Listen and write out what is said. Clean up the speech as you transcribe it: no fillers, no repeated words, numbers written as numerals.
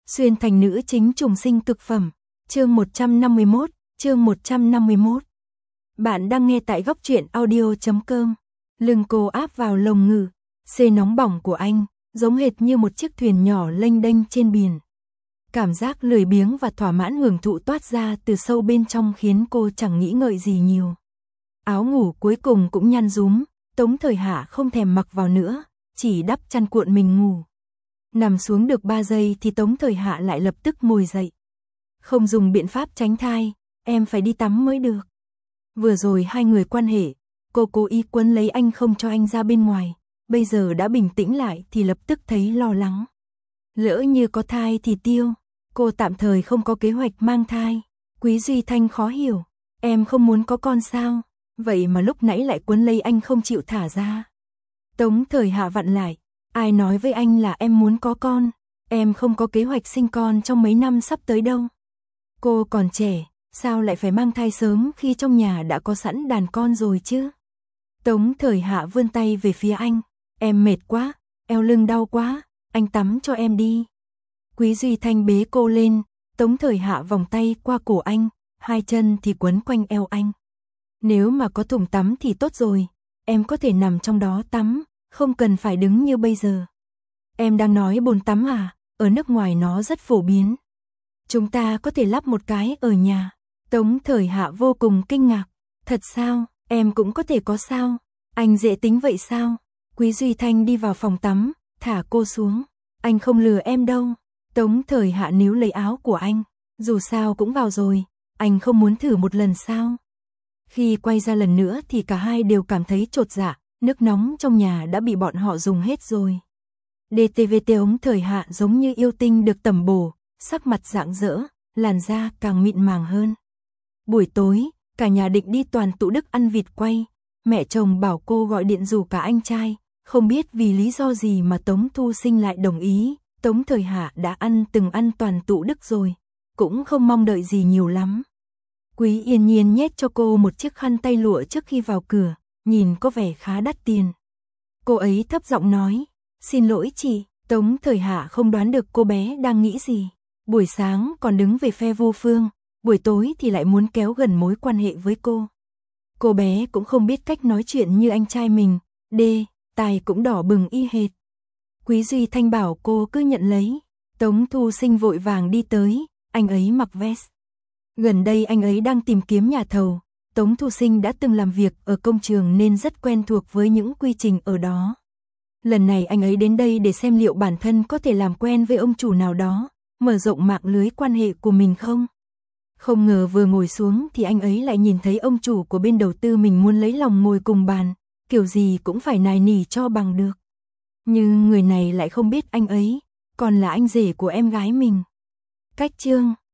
Xuyên thành nữ chính trùng sinh cực phẩm. Chương 151, chương 151. Bạn đang nghe tại góc truyện audio.com. Lưng cô áp vào lồng ngực, xê nóng bỏng của anh, giống hệt như một chiếc thuyền nhỏ lênh đênh trên biển. Cảm giác lười biếng và thỏa mãn hưởng thụ toát ra từ sâu bên trong khiến cô chẳng nghĩ ngợi gì nhiều. Áo ngủ cuối cùng cũng nhăn rúm, Tống Thời Hạ không thèm mặc vào nữa, chỉ đắp chăn cuộn mình ngủ. Nằm xuống được 3 giây thì Tống Thời Hạ lại lập tức ngồi dậy. Không dùng biện pháp tránh thai, em phải đi tắm mới được. Vừa rồi hai người quan hệ, cô cố ý quấn lấy anh không cho anh ra bên ngoài, bây giờ đã bình tĩnh lại thì lập tức thấy lo lắng. Lỡ như có thai thì tiêu, cô tạm thời không có kế hoạch mang thai. Quý Duy Thanh khó hiểu, em không muốn có con sao, vậy mà lúc nãy lại quấn lấy anh không chịu thả ra. Tống Thời Hạ vặn lại, ai nói với anh là em muốn có con, em không có kế hoạch sinh con trong mấy năm sắp tới đâu. Cô còn trẻ, sao lại phải mang thai sớm khi trong nhà đã có sẵn đàn con rồi chứ? Tống Thời Hạ vươn tay về phía anh, em mệt quá, eo lưng đau quá, anh tắm cho em đi. Quý Duy Thanh bế cô lên, Tống Thời Hạ vòng tay qua cổ anh, hai chân thì quấn quanh eo anh. Nếu mà có thùng tắm thì tốt rồi, em có thể nằm trong đó tắm, không cần phải đứng như bây giờ. Em đang nói bồn tắm à, ở nước ngoài nó rất phổ biến. Chúng ta có thể lắp một cái ở nhà. Tống Thời Hạ vô cùng kinh ngạc, thật sao, em cũng có thể có sao, anh dễ tính vậy sao? Quý Duy Thanh đi vào phòng tắm, thả cô xuống, anh không lừa em đâu. Tống Thời Hạ níu lấy áo của anh, dù sao cũng vào rồi, anh không muốn thử một lần sao? Khi quay ra lần nữa thì cả hai đều cảm thấy chột dạ, nước nóng trong nhà đã bị bọn họ dùng hết rồi. DTVT Tống Thời Hạ giống như yêu tinh được tẩm bổ, sắc mặt rạng rỡ, làn da càng mịn màng hơn. Buổi tối, cả nhà định đi Toàn Tụ Đức ăn vịt quay, mẹ chồng bảo cô gọi điện rủ cả anh trai, không biết vì lý do gì mà Tống Thu Sinh lại đồng ý. Tống Thời Hạ đã từng ăn Toàn Tụ Đức rồi, cũng không mong đợi gì nhiều lắm. Quý Yên Nhiên nhét cho cô một chiếc khăn tay lụa trước khi vào cửa, nhìn có vẻ khá đắt tiền. Cô ấy thấp giọng nói, xin lỗi chị. Tống Thời Hạ không đoán được cô bé đang nghĩ gì. Buổi sáng còn đứng về phe Vô Phương, buổi tối thì lại muốn kéo gần mối quan hệ với cô. Cô bé cũng không biết cách nói chuyện như anh trai mình, tai cũng đỏ bừng y hệt. Quý Duy Thanh bảo cô cứ nhận lấy. Tống Thu Sinh vội vàng đi tới, anh ấy mặc vest. Gần đây anh ấy đang tìm kiếm nhà thầu, Tống Thu Sinh đã từng làm việc ở công trường nên rất quen thuộc với những quy trình ở đó. Lần này anh ấy đến đây để xem liệu bản thân có thể làm quen với ông chủ nào đó, mở rộng mạng lưới quan hệ của mình không. Không ngờ vừa ngồi xuống thì anh ấy lại nhìn thấy ông chủ của bên đầu tư mình muốn lấy lòng ngồi cùng bàn, kiểu gì cũng phải nài nỉ cho bằng được. Nhưng người này lại không biết anh ấy, còn là anh rể của em gái mình. Cách chương